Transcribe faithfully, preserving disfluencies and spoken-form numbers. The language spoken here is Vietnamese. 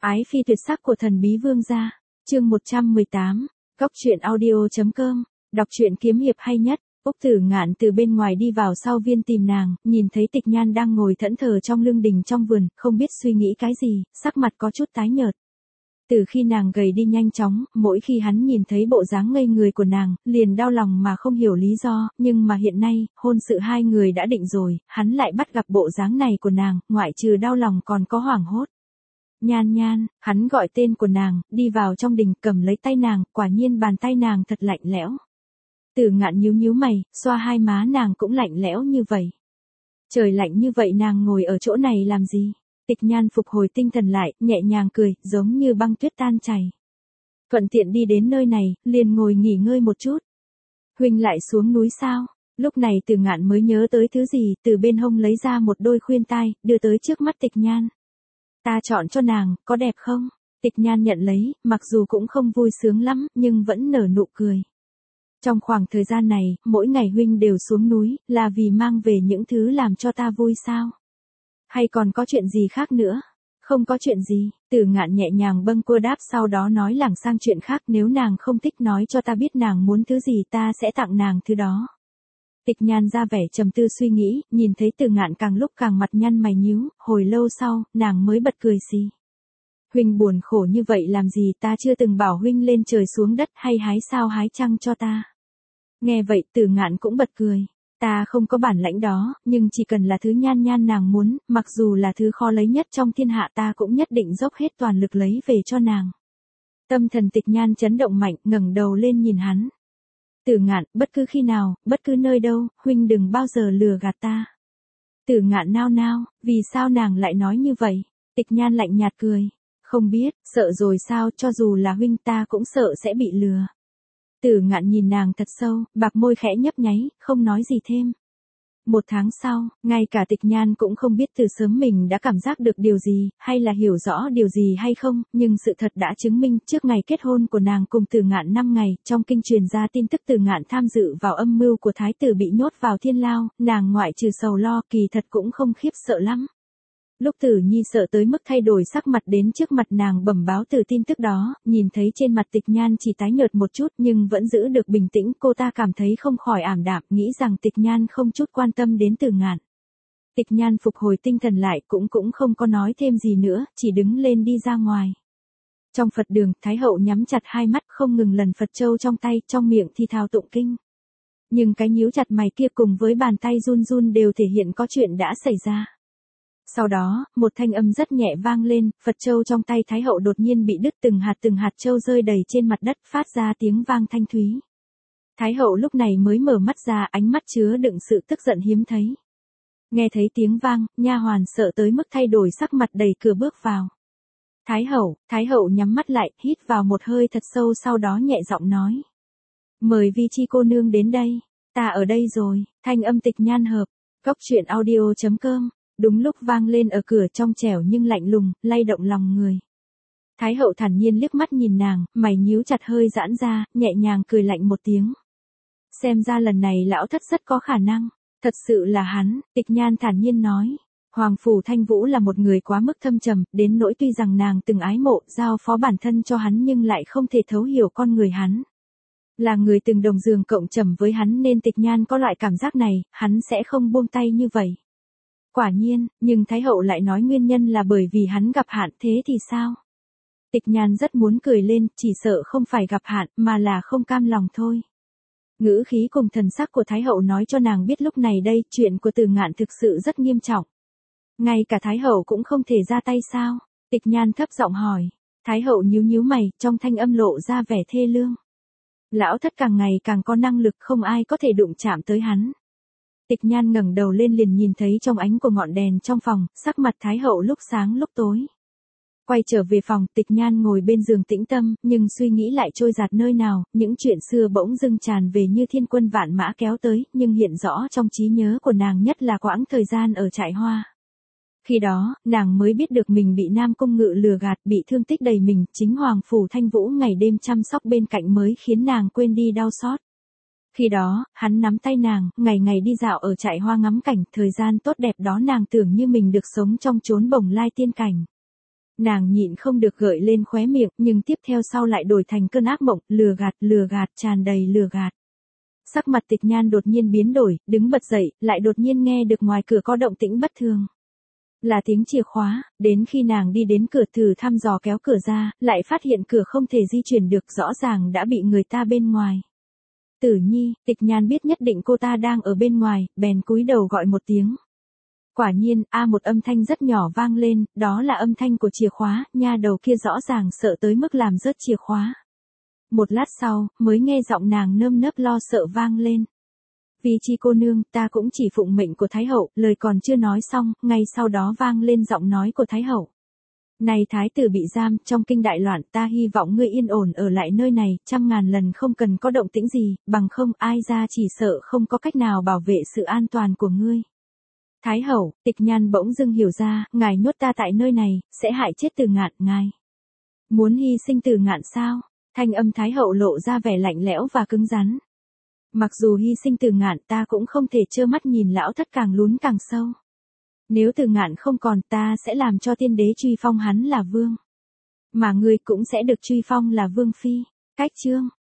Ái phi tuyệt sắc của thần bí vương gia. Chương một trăm mười tám. Góc truyện audio.com. Đọc truyện kiếm hiệp hay nhất. Úc Tử Ngạn từ bên ngoài đi vào sau viên tìm nàng, nhìn thấy Tịch Nhan đang ngồi thẫn thờ trong lương đình trong vườn, không biết suy nghĩ cái gì, sắc mặt có chút tái nhợt. Từ khi nàng gầy đi nhanh chóng, mỗi khi hắn nhìn thấy bộ dáng ngây người của nàng, liền đau lòng mà không hiểu lý do, nhưng mà hiện nay, hôn sự hai người đã định rồi, hắn lại bắt gặp bộ dáng này của nàng, ngoại trừ đau lòng còn có hoảng hốt. Nhan Nhan, hắn gọi tên của nàng, đi vào trong đình cầm lấy tay nàng, quả nhiên bàn tay nàng thật lạnh lẽo. Tử Ngạn nhíu nhíu mày, xoa hai má nàng cũng lạnh lẽo như vậy. Trời lạnh như vậy nàng ngồi ở chỗ này làm gì? Tịch Nhan phục hồi tinh thần lại, nhẹ nhàng cười, giống như băng tuyết tan chảy. Thuận tiện đi đến nơi này, liền ngồi nghỉ ngơi một chút. Huynh lại xuống núi sao? Lúc này Tử Ngạn mới nhớ tới thứ gì, từ bên hông lấy ra một đôi khuyên tai, đưa tới trước mắt Tịch Nhan. Ta chọn cho nàng, có đẹp không? Tịch Nhan nhận lấy, mặc dù cũng không vui sướng lắm, nhưng vẫn nở nụ cười. Trong khoảng thời gian này, mỗi ngày huynh đều xuống núi, là vì mang về những thứ làm cho ta vui sao? Hay còn có chuyện gì khác nữa? Không có chuyện gì, Tử Ngạn nhẹ nhàng bâng quơ đáp, sau đó nói lảng sang chuyện khác, nếu nàng không thích nói cho ta biết nàng muốn thứ gì ta sẽ tặng nàng thứ đó. Tịch Nhan ra vẻ trầm tư suy nghĩ, nhìn thấy Tử Ngạn càng lúc càng mặt nhăn mày nhíu, hồi lâu sau, nàng mới bật cười xì. Huynh buồn khổ như vậy làm gì, ta chưa từng bảo huynh lên trời xuống đất hay hái sao hái trăng cho ta. Nghe vậy Tử Ngạn cũng bật cười. Ta không có bản lãnh đó, nhưng chỉ cần là thứ Nhan Nhan nàng muốn, mặc dù là thứ khó lấy nhất trong thiên hạ ta cũng nhất định dốc hết toàn lực lấy về cho nàng. Tâm thần Tịch Nhan chấn động mạnh, ngẩng đầu lên nhìn hắn. Tử Ngạn, bất cứ khi nào, bất cứ nơi đâu, huynh đừng bao giờ lừa gạt ta. Tử Ngạn nao nao, vì sao nàng lại nói như vậy? Tịch Nhan lạnh nhạt cười. Không biết, sợ rồi sao, cho dù là huynh ta cũng sợ sẽ bị lừa. Tử Ngạn nhìn nàng thật sâu, bạc môi khẽ nhấp nháy, không nói gì thêm. Một tháng sau, ngay cả Tịch Nhan cũng không biết từ sớm mình đã cảm giác được điều gì, hay là hiểu rõ điều gì hay không, nhưng sự thật đã chứng minh trước ngày kết hôn của nàng cùng Tử Ngạn năm ngày, trong kinh truyền ra tin tức Tử Ngạn tham dự vào âm mưu của thái tử bị nhốt vào thiên lao, nàng ngoại trừ sầu lo kỳ thật cũng không khiếp sợ lắm. Lúc Tử Nhi sợ tới mức thay đổi sắc mặt đến trước mặt nàng bẩm báo từ tin tức đó, nhìn thấy trên mặt Tịch Nhan chỉ tái nhợt một chút nhưng vẫn giữ được bình tĩnh, cô ta cảm thấy không khỏi ảm đạm, nghĩ rằng Tịch Nhan không chút quan tâm đến Tử Ngạn. Tịch Nhan phục hồi tinh thần lại cũng cũng không có nói thêm gì nữa, chỉ đứng lên đi ra ngoài. Trong Phật đường, Thái hậu nhắm chặt hai mắt không ngừng lần Phật châu trong tay, trong miệng thì thào tụng kinh. Nhưng cái nhíu chặt mày kia cùng với bàn tay run run đều thể hiện có chuyện đã xảy ra. Sau đó, một thanh âm rất nhẹ vang lên, Phật châu trong tay Thái hậu đột nhiên bị đứt, từng hạt từng hạt châu rơi đầy trên mặt đất, phát ra tiếng vang thanh thúy. Thái hậu lúc này mới mở mắt ra, ánh mắt chứa đựng sự tức giận hiếm thấy. Nghe thấy tiếng vang, nha hoàn sợ tới mức thay đổi sắc mặt, đẩy cửa bước vào. Thái hậu, Thái hậu nhắm mắt lại, hít vào một hơi thật sâu, sau đó nhẹ giọng nói. Mời Vi Chi cô nương đến đây, ta ở đây rồi, thanh âm Tịch Nhan hợp, góc truyện audio.com. Đúng lúc vang lên ở cửa, trong trẻo nhưng lạnh lùng, lay động lòng người. Thái hậu thản nhiên liếc mắt nhìn nàng, mày nhíu chặt hơi giãn ra, nhẹ nhàng cười lạnh một tiếng. Xem ra lần này lão thất rất có khả năng. Thật sự là hắn, Tịch Nhan thản nhiên nói. Hoàng phủ Thanh Vũ là một người quá mức thâm trầm, đến nỗi tuy rằng nàng từng ái mộ, giao phó bản thân cho hắn nhưng lại không thể thấu hiểu con người hắn. Là người từng đồng giường cộng trầm với hắn nên Tịch Nhan có loại cảm giác này, hắn sẽ không buông tay như vậy. Quả nhiên, nhưng Thái hậu lại nói nguyên nhân là bởi vì hắn gặp hạn, thế thì sao? Tịch Nhan rất muốn cười lên, chỉ sợ không phải gặp hạn, mà là không cam lòng thôi. Ngữ khí cùng thần sắc của Thái hậu nói cho nàng biết lúc này đây, chuyện của Tử Ngạn thực sự rất nghiêm trọng. Ngay cả Thái hậu cũng không thể ra tay sao? Tịch Nhan thấp giọng hỏi. Thái hậu nhíu nhíu mày, trong thanh âm lộ ra vẻ thê lương. Lão thất càng ngày càng có năng lực, không ai có thể đụng chạm tới hắn. Tịch Nhan ngẩng đầu lên liền nhìn thấy trong ánh của ngọn đèn trong phòng, sắc mặt Thái hậu lúc sáng lúc tối. Quay trở về phòng, Tịch Nhan ngồi bên giường tĩnh tâm, nhưng suy nghĩ lại trôi dạt nơi nào, những chuyện xưa bỗng dưng tràn về như thiên quân vạn mã kéo tới, nhưng hiện rõ trong trí nhớ của nàng nhất là quãng thời gian ở trại hoa. Khi đó, nàng mới biết được mình bị Nam Cung Ngự lừa gạt, bị thương tích đầy mình, chính Hoàng phủ Thanh Vũ ngày đêm chăm sóc bên cạnh mới khiến nàng quên đi đau xót. Khi đó, hắn nắm tay nàng, ngày ngày đi dạo ở trại hoa ngắm cảnh, thời gian tốt đẹp đó nàng tưởng như mình được sống trong chốn bồng lai tiên cảnh. Nàng nhịn không được gợi lên khóe miệng, nhưng tiếp theo sau lại đổi thành cơn ác mộng, lừa gạt, lừa gạt, tràn đầy lừa gạt. Sắc mặt Tịch Nhan đột nhiên biến đổi, đứng bật dậy, lại đột nhiên nghe được ngoài cửa có động tĩnh bất thường. Là tiếng chìa khóa, đến khi nàng đi đến cửa thử thăm dò kéo cửa ra, lại phát hiện cửa không thể di chuyển được, rõ ràng đã bị người ta bên ngoài. Tử Nhi, Tịch Nhan biết nhất định cô ta đang ở bên ngoài, bèn cúi đầu gọi một tiếng. Quả nhiên, a một âm thanh rất nhỏ vang lên, đó là âm thanh của chìa khóa, nha đầu kia rõ ràng sợ tới mức làm rớt chìa khóa. Một lát sau, mới nghe giọng nàng nơm nớp lo sợ vang lên. Vì chi cô nương, ta cũng chỉ phụng mệnh của Thái Hậu, lời còn chưa nói xong, ngay sau đó vang lên giọng nói của Thái Hậu. Này Thái tử bị giam, trong kinh đại loạn, ta hy vọng ngươi yên ổn ở lại nơi này, trăm ngàn lần không cần có động tĩnh gì, bằng không ai ra chỉ sợ không có cách nào bảo vệ sự an toàn của ngươi. Thái Hậu, Tịch Nhan bỗng dưng hiểu ra, ngài nhốt ta tại nơi này, sẽ hại chết Từ Ngạn, ngài muốn hy sinh Từ Ngạn sao? Thanh âm Thái Hậu lộ ra vẻ lạnh lẽo và cứng rắn. Mặc dù hy sinh Từ Ngạn, ta cũng không thể trơ mắt nhìn lão thất càng lún càng sâu. Nếu Từ Ngạn không còn, ta sẽ làm cho tiên đế truy phong hắn là vương. Mà ngươi cũng sẽ được truy phong là vương phi. Cách chương